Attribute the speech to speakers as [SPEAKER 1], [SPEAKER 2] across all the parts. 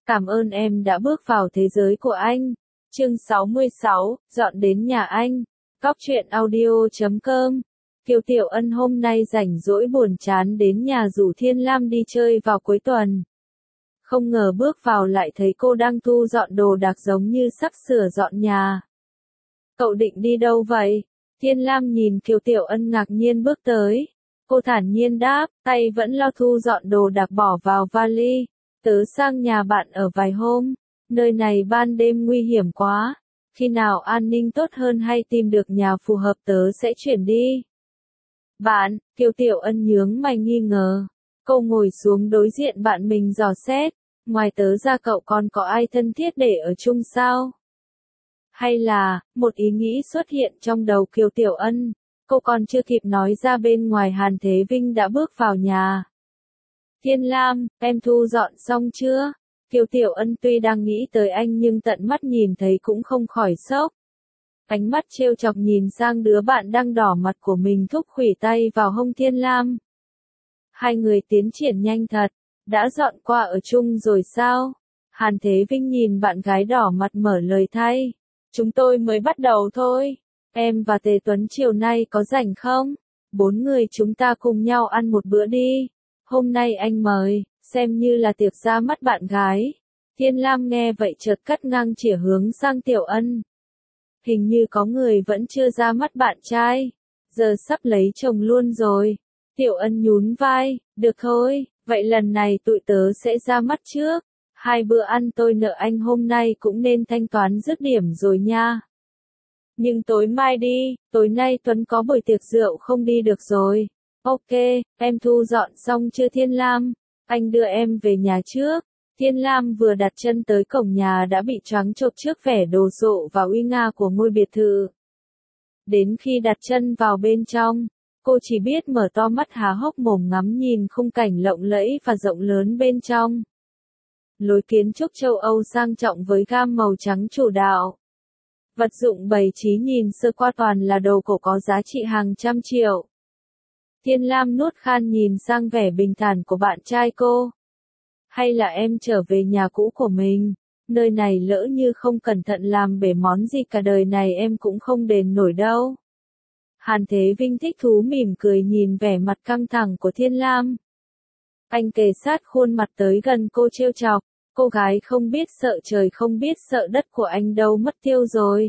[SPEAKER 1] Cảm ơn em đã bước vào thế giới của anh. Chương 66, dọn đến nhà anh. Cóc truyện audio.com. Kiều Tiểu Ân hôm nay rảnh rỗi buồn chán đến nhà rủ Thiên Lam đi chơi vào cuối tuần. Không ngờ bước vào lại thấy cô đang thu dọn đồ đạc giống như sắp sửa dọn nhà. Cậu định đi đâu vậy? Thiên Lam nhìn Kiều Tiểu Ân ngạc nhiên bước tới. Cô thản nhiên đáp, tay vẫn lo thu dọn đồ đạc bỏ vào vali. Tớ sang nhà bạn ở vài hôm, nơi này ban đêm nguy hiểm quá, khi nào an ninh tốt hơn hay tìm được nhà phù hợp tớ sẽ chuyển đi. Bạn, Kiều Tiểu Ân nhướng mày nghi ngờ, cô ngồi xuống đối diện bạn mình dò xét, ngoài tớ ra cậu còn có ai thân thiết để ở chung sao? Hay là, một ý nghĩ xuất hiện trong đầu Kiều Tiểu Ân, cô còn chưa kịp nói ra bên ngoài Hàn Thế Vinh đã bước vào nhà. Thiên Lam, em thu dọn xong chưa? Kiều Tiểu Ân tuy đang nghĩ tới anh nhưng tận mắt nhìn thấy cũng không khỏi sốc. Ánh mắt trêu chọc nhìn sang đứa bạn đang đỏ mặt của mình thúc khuỷu tay vào hông Thiên Lam. Hai người tiến triển nhanh thật, đã dọn qua ở chung rồi sao? Hàn Thế Vinh nhìn bạn gái đỏ mặt mở lời thay. Chúng tôi mới bắt đầu thôi. Em và Tề Tuấn chiều nay có rảnh không? 4 người chúng ta cùng nhau ăn một bữa đi. Hôm nay anh mời, xem như là tiệc ra mắt bạn gái. Thiên Lam nghe vậy chợt cắt ngang chĩa hướng sang Tiểu Ân. Hình như có người vẫn chưa ra mắt bạn trai. Giờ sắp lấy chồng luôn rồi. Tiểu Ân nhún vai, được thôi, vậy lần này tụi tớ sẽ ra mắt trước. 2 bữa ăn tôi nợ anh hôm nay cũng nên thanh toán dứt điểm rồi nha. Nhưng tối mai đi, tối nay Tuấn có buổi tiệc rượu không đi được rồi. Ok, em thu dọn xong chưa Thiên Lam? Anh đưa em về nhà trước. Thiên Lam vừa đặt chân tới cổng nhà đã bị choáng chộp trước vẻ đồ sộ và uy nga của ngôi biệt thự. Đến khi đặt chân vào bên trong, cô chỉ biết mở to mắt há hốc mồm ngắm nhìn khung cảnh lộng lẫy và rộng lớn bên trong. Lối kiến trúc châu Âu sang trọng với gam màu trắng chủ đạo. Vật dụng bày trí nhìn sơ qua toàn là đồ cổ có giá trị hàng trăm triệu. Thiên Lam nuốt khan nhìn sang vẻ bình thản của bạn trai cô. Hay là em trở về nhà cũ của mình, nơi này lỡ như không cẩn thận làm bể món gì cả đời này em cũng không đền nổi đâu. Hàn Thế Vinh thích thú mỉm cười nhìn vẻ mặt căng thẳng của Thiên Lam. Anh kề sát khuôn mặt tới gần cô trêu chọc, cô gái không biết sợ trời không biết sợ đất của anh đâu mất tiêu rồi.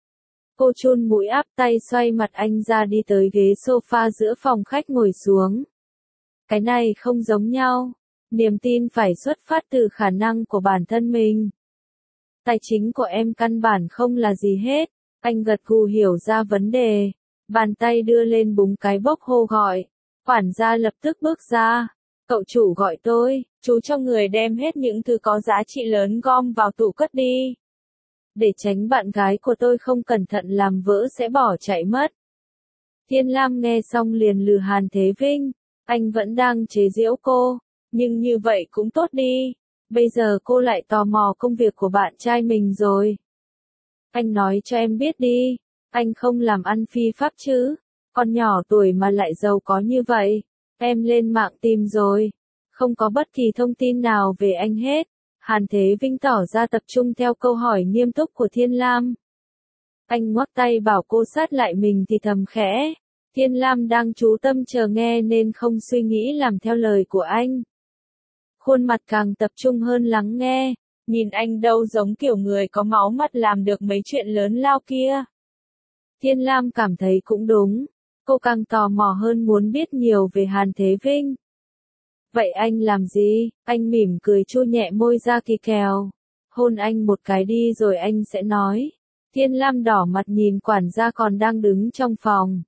[SPEAKER 1] Cô chun mũi áp tay xoay mặt anh ra đi tới ghế sofa giữa phòng khách ngồi xuống. Cái này không giống nhau, niềm tin phải xuất phát từ khả năng của bản thân mình. Tài chính của em căn bản không là gì hết, anh gật gù hiểu ra vấn đề, bàn tay đưa lên búng cái bốc hô gọi, quản gia lập tức bước ra. Cậu chủ gọi tôi, chú cho người đem hết những thứ có giá trị lớn gom vào tủ cất đi. Để tránh bạn gái của tôi không cẩn thận làm vỡ sẽ bỏ chạy mất. Thiên Lam nghe xong liền lừ Hàn Thế Vinh, anh vẫn đang chế giễu cô, nhưng như vậy cũng tốt đi, bây giờ cô lại tò mò công việc của bạn trai mình rồi. Anh nói cho em biết đi, anh không làm ăn phi pháp chứ, con nhỏ tuổi mà lại giàu có như vậy, em lên mạng tìm rồi, không có bất kỳ thông tin nào về anh hết. Hàn Thế Vinh tỏ ra tập trung theo câu hỏi nghiêm túc của Thiên Lam. Anh ngoắc tay bảo cô sát lại mình thì thầm khẽ. Thiên Lam đang chú tâm chờ nghe nên không suy nghĩ làm theo lời của anh. Khuôn mặt càng tập trung hơn lắng nghe, nhìn anh đâu giống kiểu người có máu mắt làm được mấy chuyện lớn lao kia. Thiên Lam cảm thấy cũng đúng, cô càng tò mò hơn muốn biết nhiều về Hàn Thế Vinh. Vậy anh làm gì? Anh mỉm cười chu nhẹ môi ra kỳ kèo. Hôn anh một cái đi rồi anh sẽ nói. Thiên Lam đỏ mặt nhìn quản gia còn đang đứng trong phòng.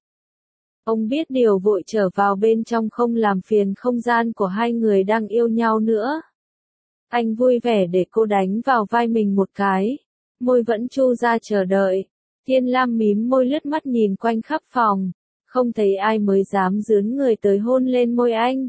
[SPEAKER 1] Ông biết điều vội trở vào bên trong không làm phiền không gian của hai người đang yêu nhau nữa. Anh vui vẻ để cô đánh vào vai mình một cái. Môi vẫn chu ra chờ đợi. Thiên Lam mím môi lướt mắt nhìn quanh khắp phòng. Không thấy ai mới dám dướn người tới hôn lên môi anh.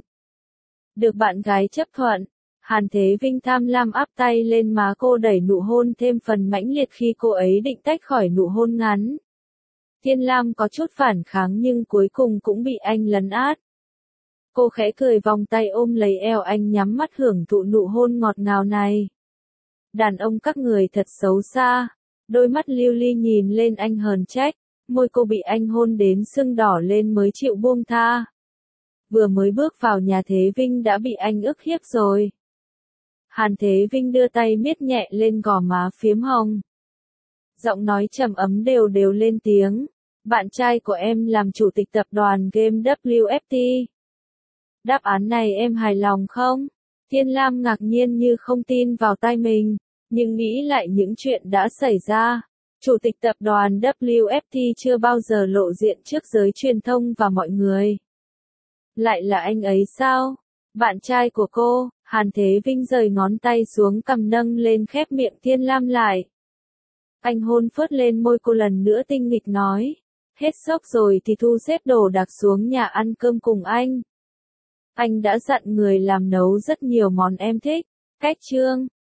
[SPEAKER 1] Được bạn gái chấp thuận, Hàn Thế Vinh tham lam áp tay lên má cô đẩy nụ hôn thêm phần mãnh liệt khi cô ấy định tách khỏi nụ hôn ngắn. Thiên Lam có chút phản kháng nhưng cuối cùng cũng bị anh lấn át. Cô khẽ cười vòng tay ôm lấy eo anh nhắm mắt hưởng thụ nụ hôn ngọt ngào này. Đàn ông các người thật xấu xa. Đôi mắt lưu ly nhìn lên anh hờn trách, môi cô bị anh hôn đến sưng đỏ lên mới chịu buông tha. Vừa mới bước vào nhà Thế Vinh đã bị anh ức hiếp rồi. Hàn Thế Vinh đưa tay miết nhẹ lên gò má phiếm hồng. Giọng nói trầm ấm đều đều lên tiếng. Bạn trai của em làm chủ tịch tập đoàn game WFT. Đáp án này em hài lòng không? Thiên Lam ngạc nhiên như không tin vào tai mình, nhưng nghĩ lại những chuyện đã xảy ra. Chủ tịch tập đoàn WFT chưa bao giờ lộ diện trước giới truyền thông và mọi người. Lại là anh ấy sao? Bạn trai của cô. Hàn Thế Vinh rời ngón tay xuống cầm nâng lên khép miệng Thiên Lam lại. Anh hôn phớt lên môi cô lần nữa tinh nghịch nói. Hết sốc rồi thì thu xếp đồ đạc xuống nhà ăn cơm cùng anh. Anh đã dặn người làm nấu rất nhiều món em thích. Cách chương